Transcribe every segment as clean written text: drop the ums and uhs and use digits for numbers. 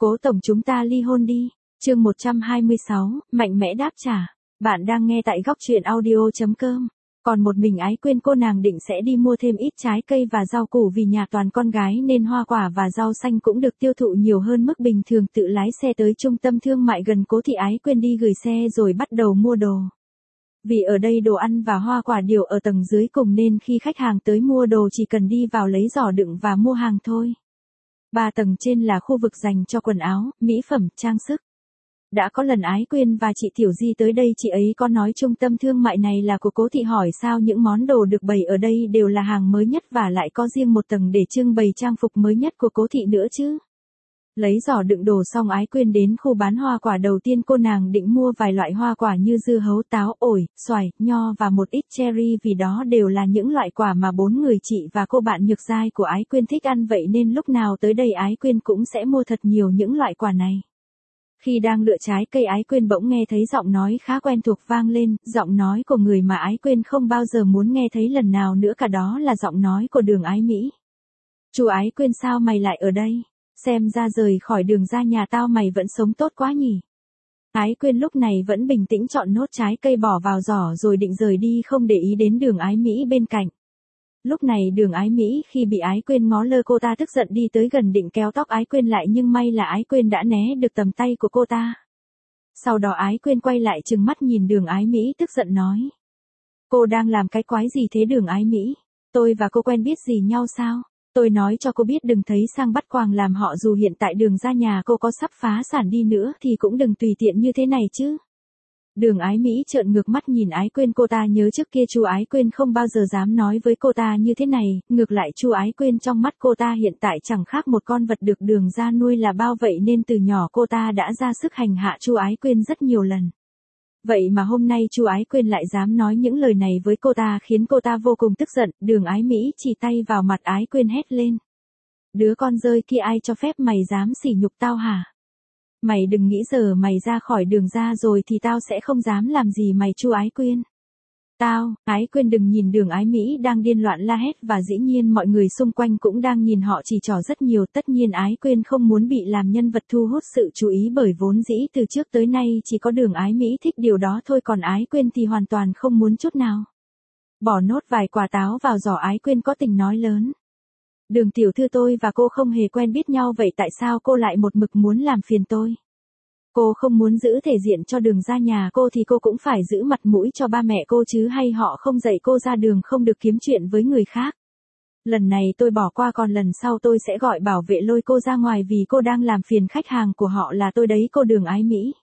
Cố tổng chúng ta ly hôn đi. Chương 126, mạnh mẽ đáp trả. Bạn đang nghe tại góc truyện audio.com. Còn một mình Ái Quyên cô nàng định sẽ đi mua thêm ít trái cây và rau củ vì nhà toàn con gái nên hoa quả và rau xanh cũng được tiêu thụ nhiều hơn mức bình thường, tự lái xe tới trung tâm thương mại gần Cố Thị. Ái Quyên đi gửi xe rồi bắt đầu mua đồ. Vì ở đây đồ ăn và hoa quả đều ở tầng dưới cùng nên khi khách hàng tới mua đồ chỉ cần đi vào lấy giỏ đựng và mua hàng thôi. 3 tầng trên là khu vực dành cho quần áo, mỹ phẩm, trang sức. Đã có lần Ái Quyên và chị Tiểu Di tới đây, chị ấy có nói trung tâm thương mại này là của Cố Thị, hỏi sao những món đồ được bày ở đây đều là hàng mới nhất và lại có riêng một tầng để trưng bày trang phục mới nhất của Cố Thị nữa chứ. Lấy giỏ đựng đồ xong Ái Quyên đến khu bán hoa quả. Đầu tiên cô nàng định mua vài loại hoa quả như dưa hấu, táo, ổi, xoài, nho và một ít cherry vì đó đều là những loại quả mà 4 người chị và cô bạn Nhược Giai của Ái Quyên thích ăn, vậy nên lúc nào tới đây Ái Quyên cũng sẽ mua thật nhiều những loại quả này. Khi đang lựa trái cây Ái Quyên bỗng nghe thấy giọng nói khá quen thuộc vang lên, giọng nói của người mà Ái Quyên không bao giờ muốn nghe thấy lần nào nữa cả, đó là giọng nói của Đường Ái Mỹ. "Chú Ái Quyên, sao mày lại ở đây? Xem ra rời khỏi Đường ra nhà tao mày vẫn sống tốt quá nhỉ." Ái Quyên lúc này vẫn bình tĩnh chọn nốt trái cây bỏ vào giỏ rồi định rời đi, không để ý đến Đường Ái Mỹ bên cạnh. Lúc này Đường Ái Mỹ khi bị Ái Quyên ngó lơ, cô ta tức giận đi tới gần định kéo tóc Ái Quyên lại, nhưng may là Ái Quyên đã né được tầm tay của cô ta. Sau đó Ái Quyên quay lại trừng mắt nhìn Đường Ái Mỹ tức giận nói: "Cô đang làm cái quái gì thế Đường Ái Mỹ? Tôi và cô quen biết gì nhau sao? Tôi nói cho cô biết đừng thấy sang bắt quàng làm họ, dù hiện tại Đường ra nhà cô có sắp phá sản đi nữa thì cũng đừng tùy tiện như thế này chứ." Đường Ái Mỹ trợn ngược mắt nhìn Ái Quyên, cô ta nhớ trước kia chú Ái Quyên không bao giờ dám nói với cô ta như thế này, ngược lại chú Ái Quyên trong mắt cô ta hiện tại chẳng khác một con vật được Đường ra nuôi là bao, vậy nên từ nhỏ cô ta đã ra sức hành hạ chú Ái Quyên rất nhiều lần. Vậy mà hôm nay chú Ái Quyên lại dám nói những lời này với cô ta khiến cô ta vô cùng tức giận. Đường Ái Mỹ chỉ tay vào mặt Ái Quyên hét lên: "Đứa con rơi kia, ai cho phép mày dám sỉ nhục tao hả? Mày đừng nghĩ giờ mày ra khỏi Đường ra rồi thì tao sẽ không dám làm gì mày." "Chú Ái Quyên, tao..." Ái Quyên đừng nhìn Đường Ái Mỹ đang điên loạn la hét và dĩ nhiên mọi người xung quanh cũng đang nhìn họ chỉ trỏ rất nhiều. Tất nhiên Ái Quyên không muốn bị làm nhân vật thu hút sự chú ý, bởi vốn dĩ từ trước tới nay chỉ có Đường Ái Mỹ thích điều đó thôi, còn Ái Quyên thì hoàn toàn không muốn chút nào. Bỏ nốt vài quả táo vào giỏ, Ái Quyên có tình nói lớn: "Đường tiểu thư, tôi và cô không hề quen biết nhau, vậy tại sao cô lại một mực muốn làm phiền tôi? Cô không muốn giữ thể diện cho Đường ra nhà cô thì cô cũng phải giữ mặt mũi cho ba mẹ cô chứ, hay họ không dạy cô ra đường không được kiếm chuyện với người khác? Lần này tôi bỏ qua, còn lần sau tôi sẽ gọi bảo vệ lôi cô ra ngoài vì cô đang làm phiền khách hàng của họ là tôi đấy cô Đường Ái Mỹ.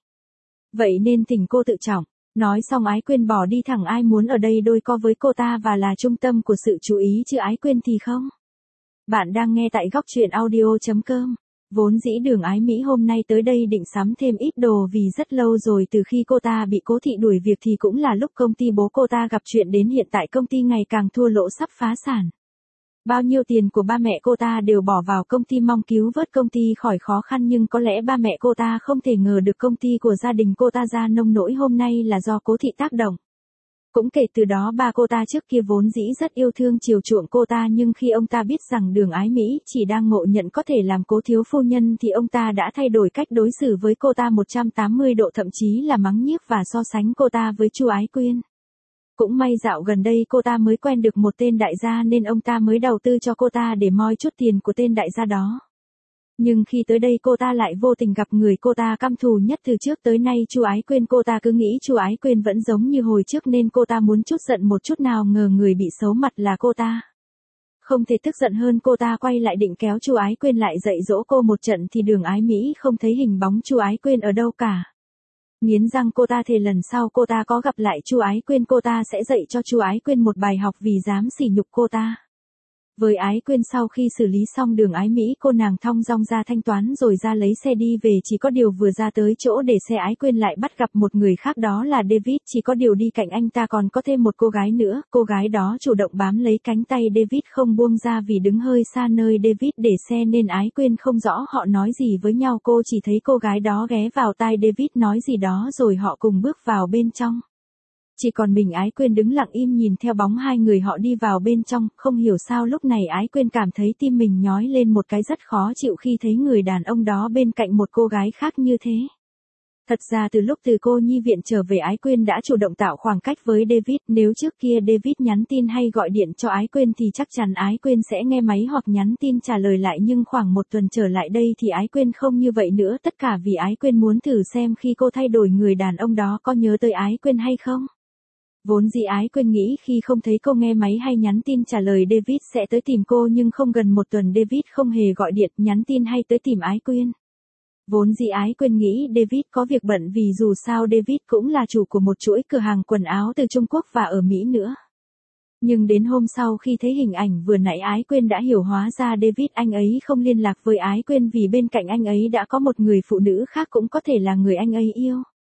Vậy nên thỉnh cô tự trọng." Nói xong Ái Quyên bỏ đi thẳng. Ai muốn ở đây đôi co với cô ta và là trung tâm của sự chú ý chứ Ái Quyên thì không. Bạn đang nghe tại góc truyện audio.com. Vốn dĩ Đường Ái Mỹ hôm nay tới đây định sắm thêm ít đồ vì rất lâu rồi, từ khi cô ta bị Cố Thị đuổi việc thì cũng là lúc công ty bố cô ta gặp chuyện, đến hiện tại công ty ngày càng thua lỗ sắp phá sản. Bao nhiêu tiền của ba mẹ cô ta đều bỏ vào công ty mong cứu vớt công ty khỏi khó khăn, nhưng có lẽ ba mẹ cô ta không thể ngờ được công ty của gia đình cô ta ra nông nỗi hôm nay là do Cố Thị tác động. Cũng kể từ đó ba cô ta trước kia vốn dĩ rất yêu thương chiều chuộng cô ta, nhưng khi ông ta biết rằng Đường Ái Mỹ chỉ đang ngộ nhận có thể làm Cố thiếu phu nhân thì ông ta đã thay đổi cách đối xử với cô ta 180 độ, thậm chí là mắng nhiếc và so sánh cô ta với chú Ái Quyên. Cũng may dạo gần đây cô ta mới quen được một tên đại gia nên ông ta mới đầu tư cho cô ta để moi chút tiền của tên đại gia đó. Nhưng khi tới đây cô ta lại vô tình gặp người cô ta căm thù nhất từ trước tới nay, chú Ái Quyên. Cô ta cứ nghĩ chú Ái Quyên vẫn giống như hồi trước nên cô ta muốn chút giận một chút, nào ngờ người bị xấu mặt là cô ta. Không thể tức giận hơn, cô ta quay lại định kéo chú Ái Quyên lại dạy dỗ cô một trận thì Đường Ái Mỹ không thấy hình bóng chú Ái Quyên ở đâu cả. Nghiến răng cô ta thề lần sau cô ta có gặp lại chú Ái Quyên, cô ta sẽ dạy cho chú Ái Quyên một bài học vì dám sỉ nhục cô ta. Với Ái Quyên sau khi xử lý xong Đường Ái Mỹ, cô nàng thong dong ra thanh toán rồi ra lấy xe đi về. Chỉ có điều vừa ra tới chỗ để xe Ái Quyên lại bắt gặp một người khác, đó là David. Chỉ có điều đi cạnh anh ta còn có thêm một cô gái nữa, cô gái đó chủ động bám lấy cánh tay David không buông ra, vì đứng hơi xa nơi David để xe nên Ái Quyên không rõ họ nói gì với nhau, cô chỉ thấy cô gái đó ghé vào tai David nói gì đó rồi họ cùng bước vào bên trong. Chỉ còn mình Ái Quyên đứng lặng im nhìn theo bóng hai người họ đi vào bên trong, không hiểu sao lúc này Ái Quyên cảm thấy tim mình nhói lên một cái rất khó chịu khi thấy người đàn ông đó bên cạnh một cô gái khác như thế. Thật ra từ lúc từ cô nhi viện trở về Ái Quyên đã chủ động tạo khoảng cách với David, nếu trước kia David nhắn tin hay gọi điện cho Ái Quyên thì chắc chắn Ái Quyên sẽ nghe máy hoặc nhắn tin trả lời lại, nhưng khoảng một tuần trở lại đây thì Ái Quyên không như vậy nữa, tất cả vì Ái Quyên muốn thử xem khi cô thay đổi người đàn ông đó có nhớ tới Ái Quyên hay không. Vốn dĩ Ái Quyên nghĩ khi không thấy cô nghe máy hay nhắn tin trả lời David sẽ tới tìm cô, nhưng không, gần một tuần David không hề gọi điện, nhắn tin hay tới tìm Ái Quyên. Vốn dĩ Ái Quyên nghĩ David có việc bận vì dù sao David cũng là chủ của một chuỗi cửa hàng quần áo từ Trung Quốc và ở Mỹ nữa. Nhưng đến hôm sau khi thấy hình ảnh vừa nãy Ái Quyên đã hiểu, hóa ra David anh ấy không liên lạc với Ái Quyên vì bên cạnh anh ấy đã có một người phụ nữ khác, cũng có thể là người anh ấy yêu.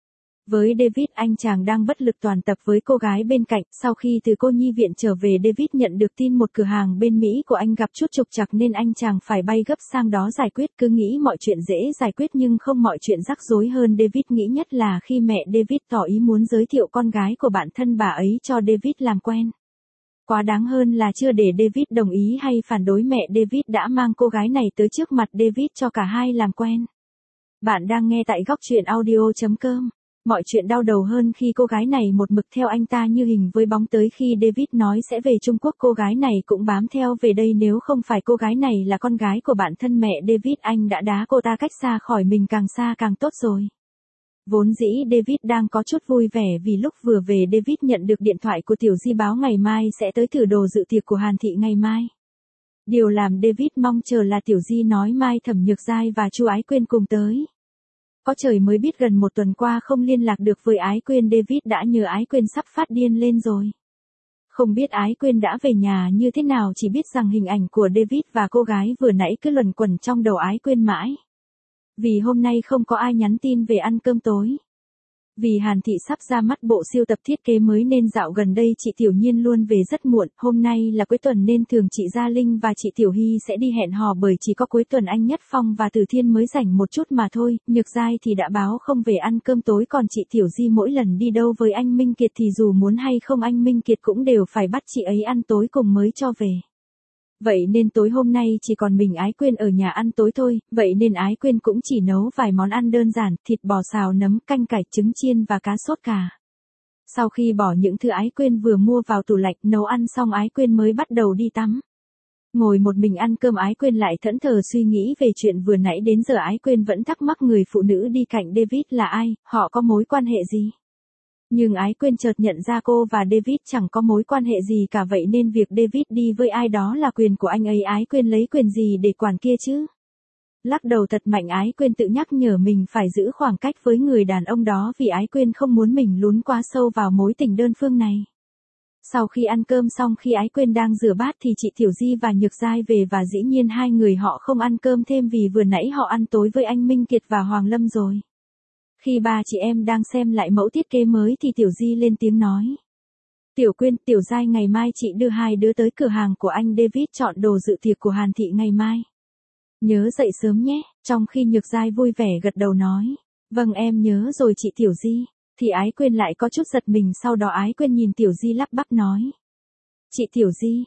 Với David, anh chàng đang bất lực toàn tập với cô gái bên cạnh, sau khi từ cô nhi viện trở về David nhận được tin một cửa hàng bên Mỹ của anh gặp chút trục trặc nên anh chàng phải bay gấp sang đó giải quyết, cứ nghĩ mọi chuyện dễ giải quyết nhưng không, mọi chuyện rắc rối hơn. David nghĩ nhất là khi mẹ David tỏ ý muốn giới thiệu con gái của bạn thân bà ấy cho David làm quen. Quá đáng hơn là chưa để David đồng ý hay phản đối, mẹ David đã mang cô gái này tới trước mặt David cho cả hai làm quen. Bạn đang nghe tại góc truyện audio.com. Mọi chuyện đau đầu hơn khi cô gái này một mực theo anh ta như hình với bóng, tới khi David nói sẽ về Trung Quốc cô gái này cũng bám theo về đây, nếu không phải cô gái này là con gái của bạn thân mẹ David anh đã đá cô ta cách xa khỏi mình, càng xa càng tốt rồi. Vốn dĩ David đang có chút vui vẻ vì lúc vừa về David nhận được điện thoại của Tiểu Di báo ngày mai sẽ tới thử đồ dự tiệc của Hàn Thị ngày mai. Điều làm David mong chờ là Tiểu Di nói mai Thẩm Nhược Giai và Chu Ái Quyên cùng tới. Có trời mới biết gần một tuần qua không liên lạc được với Ái Quyên, David đã nhớ Ái Quyên sắp phát điên lên rồi. Không biết Ái Quyên đã về nhà như thế nào, chỉ biết rằng hình ảnh của David và cô gái vừa nãy cứ luẩn quẩn trong đầu Ái Quyên mãi. Vì hôm nay không có ai nhắn tin về ăn cơm tối. Vì Hàn Thị sắp ra mắt bộ siêu tập thiết kế mới nên dạo gần đây chị Tiểu Nhiên luôn về rất muộn, hôm nay là cuối tuần nên thường chị Gia Linh và chị Tiểu Hy sẽ đi hẹn hò, bởi chỉ có cuối tuần anh Nhất Phong và Từ Thiên mới rảnh một chút mà thôi. Nhược Giai thì đã báo không về ăn cơm tối, còn chị Tiểu Di mỗi lần đi đâu với anh Minh Kiệt thì dù muốn hay không anh Minh Kiệt cũng đều phải bắt chị ấy ăn tối cùng mới cho về. Vậy nên tối hôm nay chỉ còn mình Ái Quyên ở nhà ăn tối thôi, vậy nên Ái Quyên cũng chỉ nấu vài món ăn đơn giản, thịt bò xào nấm, canh cải, trứng chiên và cá sốt cà. Sau khi bỏ những thứ Ái Quyên vừa mua vào tủ lạnh, nấu ăn xong Ái Quyên mới bắt đầu đi tắm. Ngồi một mình ăn cơm Ái Quyên lại thẫn thờ suy nghĩ về chuyện vừa nãy, đến giờ Ái Quyên vẫn thắc mắc người phụ nữ đi cạnh David là ai, họ có mối quan hệ gì. Nhưng Ái Quyên chợt nhận ra cô và David chẳng có mối quan hệ gì cả, vậy nên việc David đi với ai đó là quyền của anh ấy, Ái Quyên lấy quyền gì để quản kia chứ. Lắc đầu thật mạnh, Ái Quyên tự nhắc nhở mình phải giữ khoảng cách với người đàn ông đó vì Ái Quyên không muốn mình lún quá sâu vào mối tình đơn phương này. Sau khi ăn cơm xong, khi Ái Quyên đang rửa bát thì chị Tiểu Di và Nhược Giai về, và dĩ nhiên hai người họ không ăn cơm thêm vì vừa nãy họ ăn tối với anh Minh Kiệt và Hoàng Lâm rồi. Khi ba chị em đang xem lại mẫu thiết kế mới thì Tiểu Di lên tiếng nói. Tiểu Quyên, Tiểu Giai, ngày mai chị đưa hai đứa tới cửa hàng của anh David chọn đồ dự tiệc của Hàn Thị ngày mai. Nhớ dậy sớm nhé, trong khi Nhược Giai vui vẻ gật đầu nói. Vâng em nhớ rồi chị Tiểu Di. Thì Ái Quyên lại có chút giật mình, sau đó Ái Quyên nhìn Tiểu Di lắp bắp nói. Chị Tiểu Di,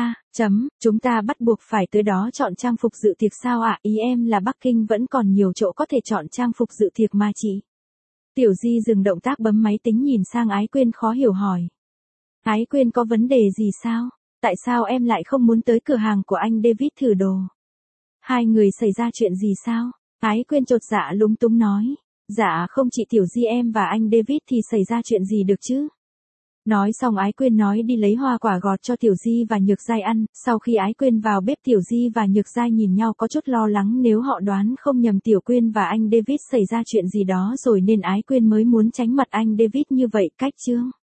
chúng ta bắt buộc phải tới đó chọn trang phục dự tiệc sao ạ? Ý em là Bắc Kinh vẫn còn nhiều chỗ có thể chọn trang phục dự tiệc mà chị. Tiểu Di dừng động tác bấm máy tính nhìn sang Ái Quyên khó hiểu hỏi. Ái Quyên có vấn đề gì sao? Tại sao em lại không muốn tới cửa hàng của anh David thử đồ? Hai người xảy ra chuyện gì sao? Ái Quyên chột dạ lúng túng nói. Dạ không chị Tiểu Di, em và anh David thì xảy ra chuyện gì được chứ? Nói xong Ái Quyên nói đi lấy hoa quả gọt cho Tiểu Di và Nhược Giai ăn, sau khi Ái Quyên vào bếp Tiểu Di và Nhược Giai nhìn nhau có chút lo lắng, nếu họ đoán không nhầm Tiểu Quyên và anh David xảy ra chuyện gì đó rồi nên Ái Quyên mới muốn tránh mặt anh David như vậy. Cách chương